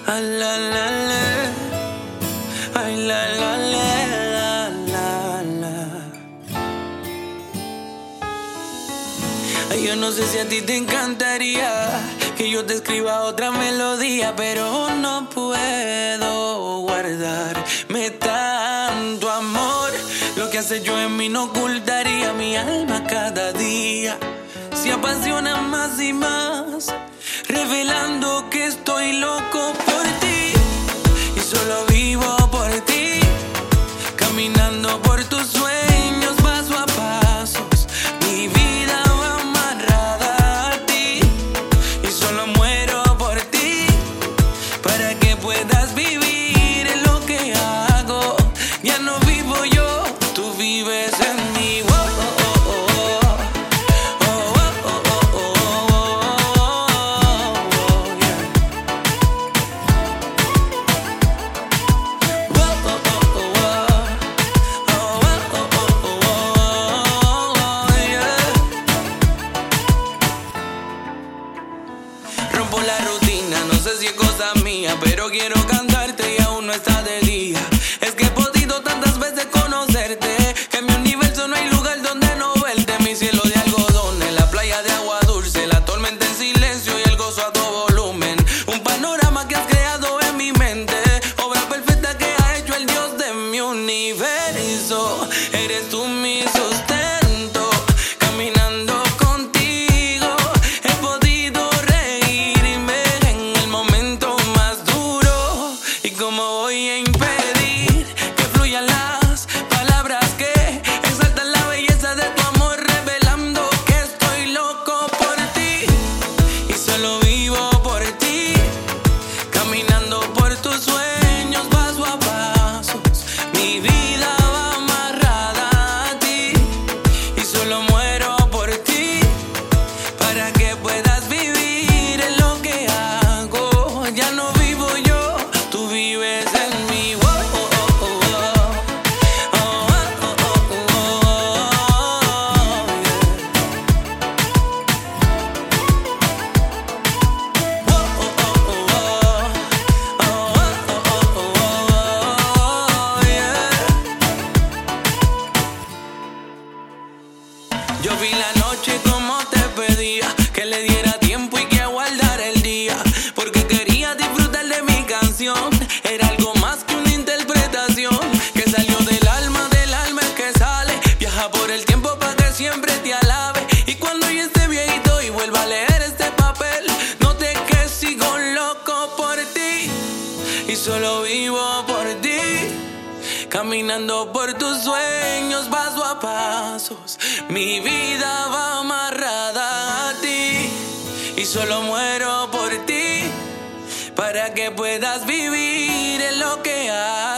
Ay, la, la, la. Ay, la, la, la, la, la. Ay, yo no sé si a ti te encantaría que yo te escriba otra melodía, pero no puedo guardarme tanto amor. Lo que haces yo en mí no ocultaría. Mi alma cada día se apasiona más y más, revelando que estoy loco por ti y solo vivo por ti, caminando por tus sueños paso a paso. Mi vida va amarrada a ti y solo muero por ti para que puedas vivir en lo que hago. Ya no vivo yo, tú vives en mí. Rompo la rutina, no sé si es cosa mía, pero quiero cantarte y aún no está de día. Es que he podido tantas veces conocerte, que en mi universo no hay lugar donde no verte. Mi cielo de algodón, en la playa de agua dulce, la tormenta en silencio y el gozo a todo volumen. Un panorama que has creado en mi mente, obra perfecta que ha hecho el Dios de mi universo. Eres tú mi sustento, caminando contigo he podido reírme en el momento más duro. Y cómo voy a impedir que fluyan las palabras que exaltan la belleza de tu amor, revelando que estoy loco por ti y solo vivo por ti, caminando por tus sueños paso a paso. Mi vida va amarrada a ti y solo muero por ti para que puedas vivir en lo que hago. Ya no vivo yo, tú vives en mí. Oh, oh, oh, oh, oh. Oh, oh, oh, oh, oh, yeah. Oh, oh, oh, oh, oh. Oh, oh, oh, oh, oh, yeah. Yo vi la noche como te pedía, que le diera tiempo y que aguardara el día, porque quería disfrutar de mi canción. Era algo más que una interpretación que salió del alma es que sale. Viaja por el tiempo para que siempre te alabe. Y cuando yo esté viejito y vuelva a leer este papel, noté que sigo loco por ti y solo vivo por ti, caminando por tus sueños paso a pasos. Mi vida va amarrada a ti y solo muero por ti para que puedas vivir en lo que hay.